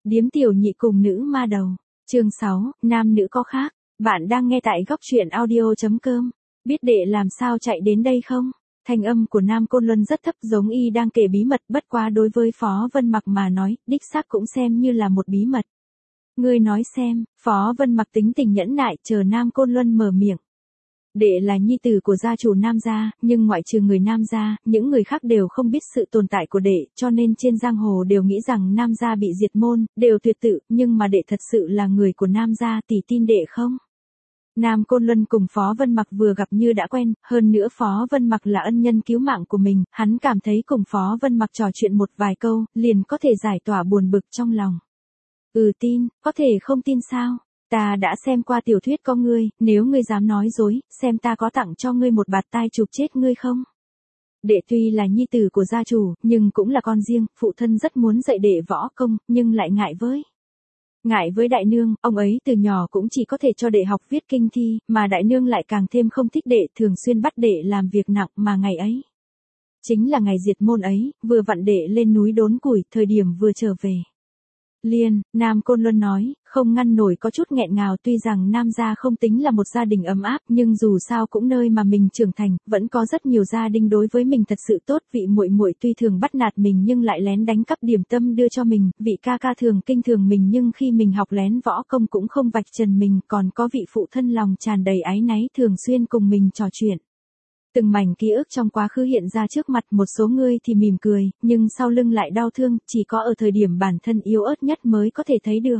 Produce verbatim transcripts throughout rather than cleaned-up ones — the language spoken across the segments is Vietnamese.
Điếm tiểu nhị cùng nữ ma đầu. Chương sáu, nam nữ có khác. Bạn đang nghe tại góc truyện audio chấm com. Biết đệ làm sao chạy đến đây không? Thanh âm của Nam Côn Luân rất thấp, giống y đang kể bí mật, bất quá đối với Phó Vân Mặc mà nói, đích xác cũng xem như là một bí mật. Ngươi nói xem. Phó Vân Mặc tính tình nhẫn nại, chờ Nam Côn Luân mở miệng. Đệ là nhi tử của gia chủ Nam gia, nhưng ngoại trừ người Nam gia, những người khác đều không biết sự tồn tại của đệ, cho nên trên giang hồ đều nghĩ rằng Nam gia bị diệt môn, đều tuyệt tự, nhưng mà đệ thật sự là người của Nam gia, tỷ tin đệ không? Nam Côn Luân cùng Phó Vân Mặc vừa gặp như đã quen, hơn nữa Phó Vân Mặc là ân nhân cứu mạng của mình, hắn cảm thấy cùng Phó Vân Mặc trò chuyện một vài câu, liền có thể giải tỏa buồn bực trong lòng. Ừ tin, có thể không tin sao? Ta đã xem qua tiểu thuyết có ngươi, nếu ngươi dám nói dối, xem ta có tặng cho ngươi một bạt tai chụp chết ngươi không? Đệ tuy là nhi tử của gia chủ, nhưng cũng là con riêng, phụ thân rất muốn dạy đệ võ công, nhưng lại ngại với. Ngại với đại nương, ông ấy từ nhỏ cũng chỉ có thể cho đệ học viết kinh thi, mà đại nương lại càng thêm không thích đệ, thường xuyên bắt đệ làm việc nặng, mà ngày ấy. Chính là ngày diệt môn ấy, vừa vặn đệ lên núi đốn củi, thời điểm vừa trở về. Liên, Nam Côn Luân nói, không ngăn nổi có chút nghẹn ngào, tuy rằng Nam gia không tính là một gia đình ấm áp, nhưng dù sao cũng nơi mà mình trưởng thành, vẫn có rất nhiều gia đình đối với mình thật sự tốt, vị muội muội tuy thường bắt nạt mình nhưng lại lén đánh cắp điểm tâm đưa cho mình, vị ca ca thường kinh thường mình nhưng khi mình học lén võ công cũng không vạch trần mình, còn có vị phụ thân lòng tràn đầy áy náy thường xuyên cùng mình trò chuyện. Từng mảnh ký ức trong quá khứ hiện ra trước mặt, một số người thì mỉm cười, nhưng sau lưng lại đau thương, chỉ có ở thời điểm bản thân yếu ớt nhất mới có thể thấy được.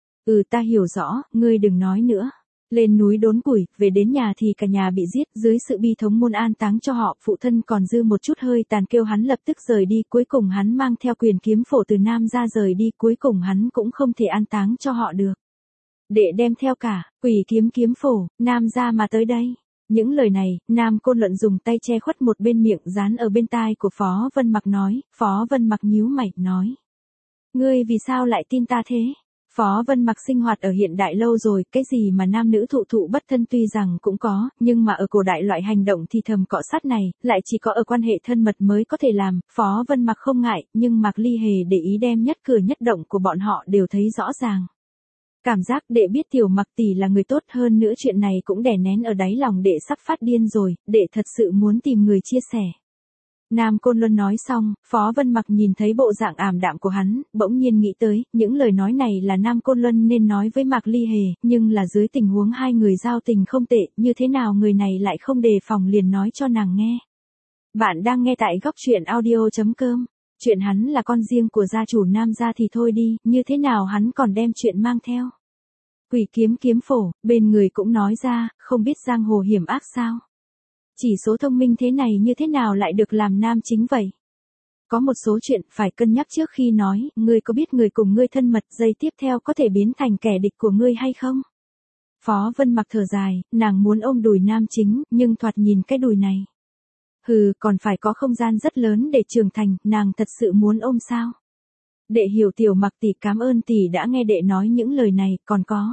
Ừ ta hiểu rõ, ngươi đừng nói nữa. Lên núi đốn củi, về đến nhà thì cả nhà bị giết, dưới sự bi thống môn an táng cho họ, phụ thân còn dư một chút hơi tàn kêu hắn lập tức rời đi, cuối cùng hắn mang theo quyền kiếm phổ từ Nam ra rời đi, cuối cùng hắn cũng không thể an táng cho họ được. Đệ đem theo cả, quỷ kiếm kiếm phổ, Nam ra mà tới đây. Những lời này, Nam Côn Luận dùng tay che khuất một bên miệng, dán ở bên tai của Phó Vân Mặc nói, Phó Vân Mặc nhíu mày, nói. Ngươi vì sao lại tin ta thế? Phó Vân Mặc sinh hoạt ở hiện đại lâu rồi, cái gì mà nam nữ thụ thụ bất thân tuy rằng cũng có, nhưng mà ở cổ đại loại hành động thì thầm cọ sát này, lại chỉ có ở quan hệ thân mật mới có thể làm, Phó Vân Mặc không ngại, nhưng Mạc Ly Hề để ý đem nhất cử nhất động của bọn họ đều thấy rõ ràng. Cảm giác đệ biết tiểu Mặc tỷ là người tốt, hơn nữa chuyện này cũng đè nén ở đáy lòng đệ sắp phát điên rồi, đệ thật sự muốn tìm người chia sẻ. Nam Côn Luân nói xong, Phó Vân Mặc nhìn thấy bộ dạng ảm đạm của hắn, bỗng nhiên nghĩ tới, những lời nói này là Nam Côn Luân nên nói với Mạc Ly Hề, nhưng là dưới tình huống hai người giao tình không tệ, như thế nào người này lại không đề phòng liền nói cho nàng nghe. Bạn đang nghe tại góc truyện audio chấm com. Chuyện hắn là con riêng của gia chủ Nam gia thì thôi đi, như thế nào hắn còn đem chuyện mang theo. Quỷ kiếm kiếm phổ, bên người cũng nói ra, không biết giang hồ hiểm ác sao. Chỉ số thông minh thế này như thế nào lại được làm nam chính vậy? Có một số chuyện phải cân nhắc trước khi nói, ngươi có biết người cùng ngươi thân mật giây tiếp theo có thể biến thành kẻ địch của ngươi hay không? Phó Vân Mặc thở dài, nàng muốn ôm đùi nam chính, nhưng thoạt nhìn cái đùi này. Hừ, còn phải có không gian rất lớn để trưởng thành, nàng thật sự muốn ôm sao? Đệ hiểu tiểu Mặc tỷ, cảm ơn tỷ đã nghe đệ nói những lời này, còn có.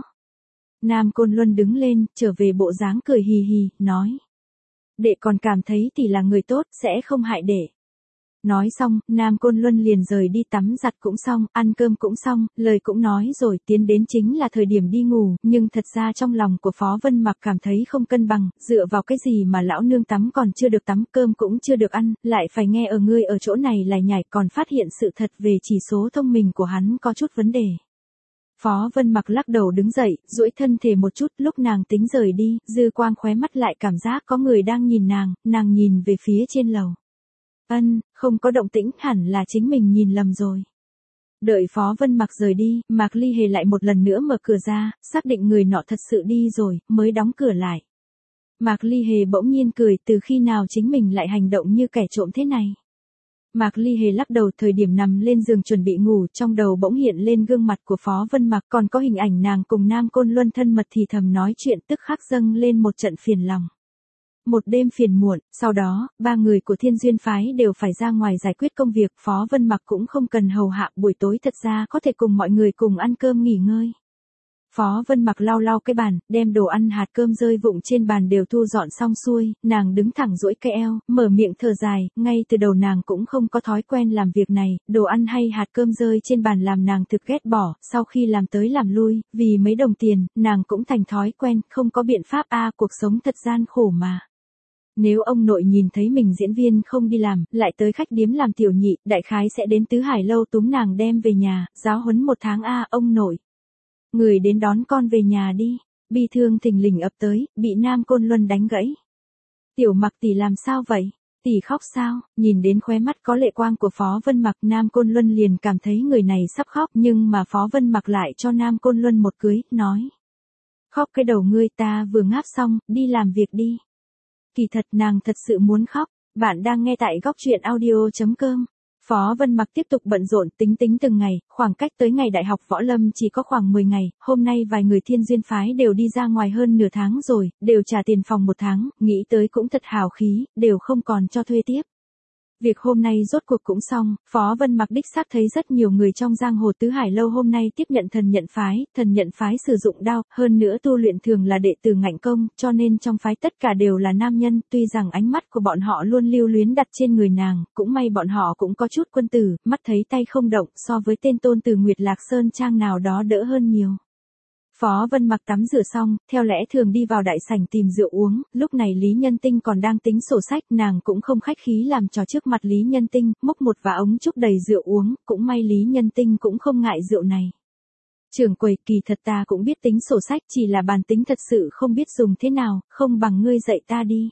Nam Côn Luân đứng lên, trở về bộ dáng cười hì hì, nói. Đệ còn cảm thấy tỷ là người tốt, sẽ không hại đệ. Nói xong, Nam Côn Luân liền rời đi, tắm giặt cũng xong, ăn cơm cũng xong, lời cũng nói rồi, tiến đến chính là thời điểm đi ngủ, nhưng thật ra trong lòng của Phó Vân Mặc cảm thấy không cân bằng, dựa vào cái gì mà lão nương tắm còn chưa được tắm, cơm cũng chưa được ăn, lại phải nghe ở ngươi ở chỗ này lải nhải, còn phát hiện sự thật về chỉ số thông minh của hắn có chút vấn đề. Phó Vân Mặc lắc đầu đứng dậy, duỗi thân thể một chút, lúc nàng tính rời đi, dư quang khóe mắt lại cảm giác có người đang nhìn nàng, nàng nhìn về phía trên lầu. Ân, không có động tĩnh, hẳn là chính mình nhìn lầm rồi. Đợi Phó Vân Mặc rời đi, Mạc Ly Hề lại một lần nữa mở cửa ra, xác định người nọ thật sự đi rồi, mới đóng cửa lại. Mạc Ly Hề bỗng nhiên cười, từ khi nào chính mình lại hành động như kẻ trộm thế này. Mạc Ly Hề lắc đầu, thời điểm nằm lên giường chuẩn bị ngủ, trong đầu bỗng hiện lên gương mặt của Phó Vân Mặc, còn có hình ảnh nàng cùng Nam Côn Luân thân mật thì thầm nói chuyện, tức khắc dâng lên một trận phiền lòng. Một đêm phiền muộn, sau đó, ba người của Thiên Duyên phái đều phải ra ngoài giải quyết công việc, Phó Vân Mặc cũng không cần hầu hạ, buổi tối thật ra có thể cùng mọi người cùng ăn cơm nghỉ ngơi. Phó Vân Mặc lau lau cái bàn, đem đồ ăn hạt cơm rơi vụng trên bàn đều thu dọn xong xuôi, nàng đứng thẳng duỗi cái eo, mở miệng thở dài, ngay từ đầu nàng cũng không có thói quen làm việc này, đồ ăn hay hạt cơm rơi trên bàn làm nàng thực ghét bỏ, sau khi làm tới làm lui, vì mấy đồng tiền, nàng cũng thành thói quen, không có biện pháp a, cuộc sống thật gian khổ mà. Nếu ông nội nhìn thấy mình diễn viên không đi làm, lại tới khách điếm làm tiểu nhị, đại khái sẽ đến Tứ Hải Lâu túm nàng đem về nhà, giáo huấn một tháng a, ông nội. Người đến đón con về nhà đi. Bi thương thình lình ập tới, bị Nam Côn Luân đánh gãy. Tiểu Mặc tỷ làm sao vậy? Tỷ khóc sao? Nhìn đến khóe mắt có lệ quang của Phó Vân Mặc, Nam Côn Luân liền cảm thấy người này sắp khóc, nhưng mà Phó Vân Mặc lại cho Nam Côn Luân một cưới, nói: "Khóc cái đầu ngươi, ta vừa ngáp xong, đi làm việc đi." Kỳ thật nàng thật sự muốn khóc. Bạn đang nghe tại góc truyện audio chấm com. Phó Vân Mặc tiếp tục bận rộn, tính tính từng ngày, khoảng cách tới ngày đại học võ lâm chỉ có khoảng mười ngày, hôm nay vài người Thiên Duyên phái đều đi ra ngoài hơn nửa tháng rồi, đều trả tiền phòng một tháng, nghĩ tới cũng thật hào khí, đều không còn cho thuê tiếp. Việc hôm nay rốt cuộc cũng xong, Phó Vân Mặc đích xác thấy rất nhiều người trong giang hồ Tứ Hải Lâu hôm nay tiếp nhận thần nhận phái, thần nhận phái sử dụng đao, hơn nữa tu luyện thường là đệ tử ngạnh công, cho nên trong phái tất cả đều là nam nhân, tuy rằng ánh mắt của bọn họ luôn lưu luyến đặt trên người nàng, cũng may bọn họ cũng có chút quân tử, mắt thấy tay không động, so với tên tôn từ Nguyệt Lạc Sơn Trang nào đó đỡ hơn nhiều. Phó Vân Mặc tắm rửa xong, theo lẽ thường đi vào đại sảnh tìm rượu uống, lúc này Lý Nhân Tinh còn đang tính sổ sách, nàng cũng không khách khí làm trò trước mặt Lý Nhân Tinh, múc một vả ống trúc đầy rượu uống, cũng may Lý Nhân Tinh cũng không ngại rượu này. Trưởng quầy, kỳ thật ta cũng biết tính sổ sách, chỉ là bản tính thật sự không biết dùng thế nào, không bằng ngươi dạy ta đi.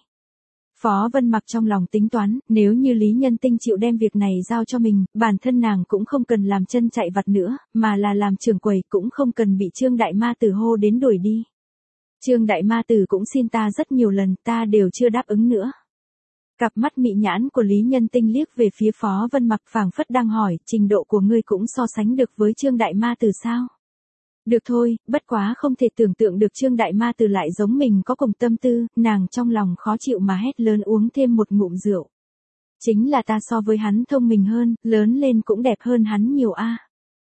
Phó Vân Mặc trong lòng tính toán, nếu như Lý Nhân Tinh chịu đem việc này giao cho mình, bản thân nàng cũng không cần làm chân chạy vặt nữa, mà là làm trưởng quầy, cũng không cần bị Trương Đại Ma Tử hô đến đuổi đi. Trương Đại Ma Tử cũng xin ta rất nhiều lần, ta đều chưa đáp ứng nữa. Cặp mắt mị nhãn của Lý Nhân Tinh liếc về phía Phó Vân Mặc, phảng phất đang hỏi, trình độ của ngươi cũng so sánh được với Trương Đại Ma Tử sao? Được thôi, bất quá không thể tưởng tượng được Trương Đại Ma Tử lại giống mình có cùng tâm tư, nàng trong lòng khó chịu mà hét lớn uống thêm một ngụm rượu. Chính là ta so với hắn thông minh hơn, lớn lên cũng đẹp hơn hắn nhiều a.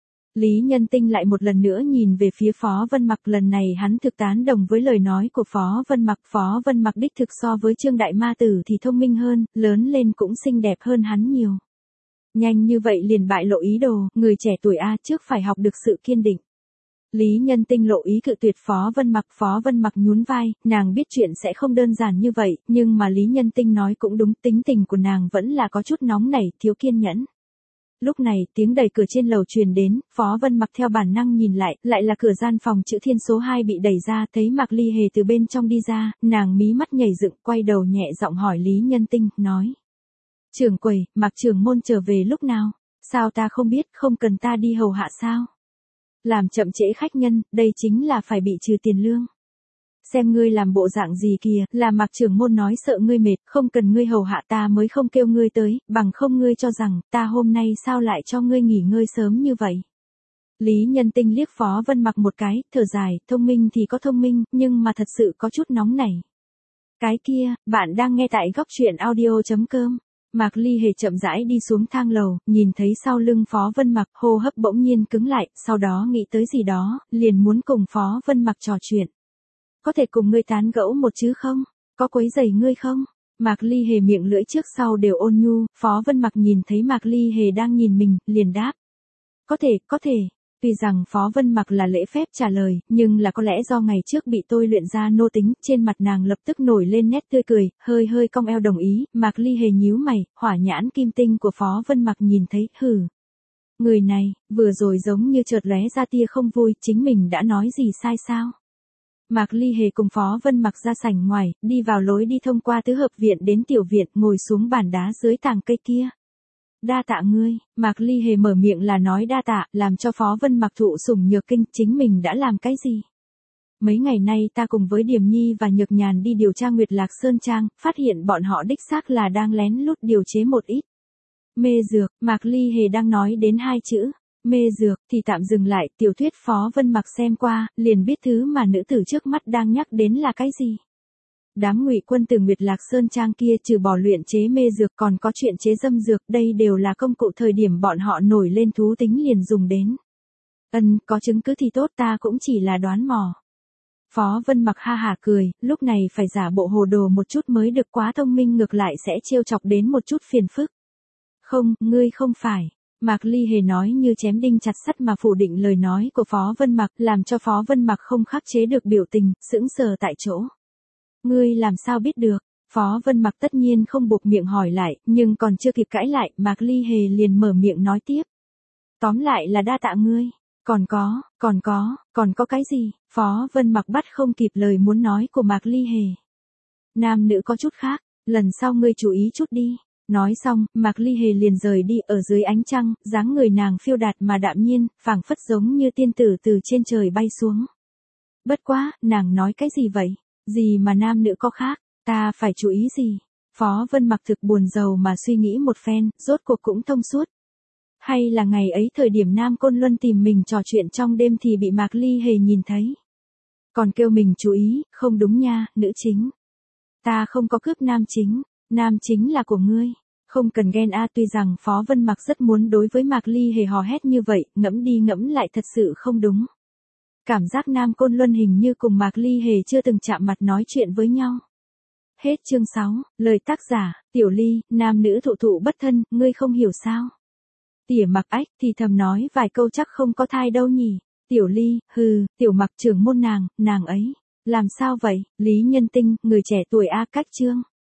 Lý Nhân Tinh lại một lần nữa nhìn về phía Phó Vân Mặc, lần này hắn thực tán đồng với lời nói của Phó Vân Mặc. Phó Vân Mặc đích thực so với Trương Đại Ma Tử thì thông minh hơn, lớn lên cũng xinh đẹp hơn hắn nhiều. Nhanh như vậy liền bại lộ ý đồ, người trẻ tuổi a, trước phải học được sự kiên định. Lý Nhân Tinh lộ ý cự tuyệt Phó Vân Mặc, Phó Vân Mặc nhún vai, nàng biết chuyện sẽ không đơn giản như vậy, nhưng mà Lý Nhân Tinh nói cũng đúng, tính tình của nàng vẫn là có chút nóng nảy, thiếu kiên nhẫn. Lúc này, tiếng đẩy cửa trên lầu truyền đến, Phó Vân Mặc theo bản năng nhìn lại, lại là cửa gian phòng chữ Thiên số hai bị đẩy ra, thấy Mạc Ly Hề từ bên trong đi ra, nàng mí mắt nhảy dựng, quay đầu nhẹ giọng hỏi Lý Nhân Tinh, nói: "Trưởng quầy, Mạc trưởng môn trở về lúc nào? Sao ta không biết, không cần ta đi hầu hạ sao? Làm chậm trễ khách nhân, đây chính là phải bị trừ tiền lương. Xem ngươi làm bộ dạng gì kìa, là Mạc trưởng môn nói sợ ngươi mệt, không cần ngươi hầu hạ ta mới không kêu ngươi tới, bằng không ngươi cho rằng, ta hôm nay sao lại cho ngươi nghỉ ngơi sớm như vậy." Lý Nhân Tinh liếc Phó Vân Mặc một cái, thở dài, thông minh thì có thông minh, nhưng mà thật sự có chút nóng nảy. Cái kia, bạn đang nghe tại góc truyện audio chấm com. Mạc Ly Hề chậm rãi đi xuống thang lầu, nhìn thấy sau lưng Phó Vân Mặc, hô hấp bỗng nhiên cứng lại, sau đó nghĩ tới gì đó, liền muốn cùng Phó Vân Mặc trò chuyện. "Có thể cùng ngươi tán gẫu một chứ không? Có quấy rầy ngươi không?" Mạc Ly Hề miệng lưỡi trước sau đều ôn nhu, Phó Vân Mặc nhìn thấy Mạc Ly Hề đang nhìn mình, liền đáp: "Có thể, có thể." Tuy rằng Phó Vân Mặc là lễ phép trả lời, nhưng là có lẽ do ngày trước bị tôi luyện ra nô tính, trên mặt nàng lập tức nổi lên nét tươi cười, hơi hơi cong eo đồng ý, Mạc Ly Hề nhíu mày, hỏa nhãn kim tinh của Phó Vân Mặc nhìn thấy, hừ. Người này, vừa rồi giống như chợt lóe ra tia không vui, chính mình đã nói gì sai sao? Mạc Ly Hề cùng Phó Vân Mặc ra sảnh ngoài, đi vào lối đi thông qua tứ hợp viện đến tiểu viện, ngồi xuống bàn đá dưới tàng cây kia. "Đa tạ ngươi." Mạc Ly Hề mở miệng là nói đa tạ, làm cho Phó Vân Mặc thụ sủng nhược kinh, chính mình đã làm cái gì? "Mấy ngày nay ta cùng với Điềm Nhi và Nhược Nhàn đi điều tra Nguyệt Lạc Sơn Trang, phát hiện bọn họ đích xác là đang lén lút điều chế một ít mê dược." Mạc Ly Hề đang nói đến hai chữ mê dược thì tạm dừng lại, tiểu thuyết Phó Vân Mặc xem qua, liền biết thứ mà nữ tử trước mắt đang nhắc đến là cái gì. Đám Ngụy quân từ Nguyệt Lạc Sơn Trang kia trừ bỏ luyện chế mê dược còn có chuyện chế dâm dược, đây đều là công cụ thời điểm bọn họ nổi lên thú tính liền dùng đến. Ân, có chứng cứ thì tốt, ta cũng chỉ là đoán mò. Phó Vân Mặc ha hả cười, lúc này phải giả bộ hồ đồ một chút mới được, quá thông minh ngược lại sẽ trêu chọc đến một chút phiền phức. Không, ngươi không phải. Mạc Ly Hề nói như chém đinh chặt sắt mà phủ định lời nói của Phó Vân Mặc, làm cho Phó Vân Mặc không khắc chế được biểu tình, sững sờ tại chỗ. Ngươi làm sao biết được? Phó Vân Mặc tất nhiên không buộc miệng hỏi lại, nhưng còn chưa kịp cãi lại, Mạc Ly Hề liền mở miệng nói tiếp. Tóm lại là đa tạ ngươi. Còn có, còn có, còn có cái gì? Phó Vân Mặc bắt không kịp lời muốn nói của Mạc Ly Hề. Nam nữ có chút khác, lần sau ngươi chú ý chút đi. Nói xong, Mạc Ly Hề liền rời đi. Ở dưới ánh trăng, dáng người nàng phiêu đạt mà đạm nhiên, phảng phất giống như tiên tử từ trên trời bay xuống. Bất quá, nàng nói cái gì vậy? Gì mà nam nữ có khác, ta phải chú ý gì? Phó Vân Mặc thực buồn rầu mà suy nghĩ một phen, rốt cuộc cũng thông suốt. Hay là ngày ấy thời điểm Nam Côn Luân tìm mình trò chuyện trong đêm thì bị Mạc Ly Hề nhìn thấy. Còn kêu mình chú ý, không đúng nha, nữ chính. Ta không có cướp nam chính, nam chính là của ngươi. Không cần ghen a. Tuy rằng Phó Vân Mặc rất muốn đối với Mạc Ly Hề hò hét như vậy, ngẫm đi ngẫm lại thật sự không đúng. Cảm giác Nam Côn Luân hình như cùng Mạc Ly Hề chưa từng chạm mặt nói chuyện với nhau. Hết chương sáu, lời tác giả, Tiểu Ly, nam nữ thụ thụ bất thân, ngươi không hiểu sao? Tỉa Mặc ách thì thầm nói vài câu chắc không có thai đâu nhỉ. Tiểu Ly, hừ, Tiểu Mặc trưởng môn nàng, nàng ấy. Làm sao vậy, Lý Nhân Tinh, người trẻ tuổi a. Cách chương.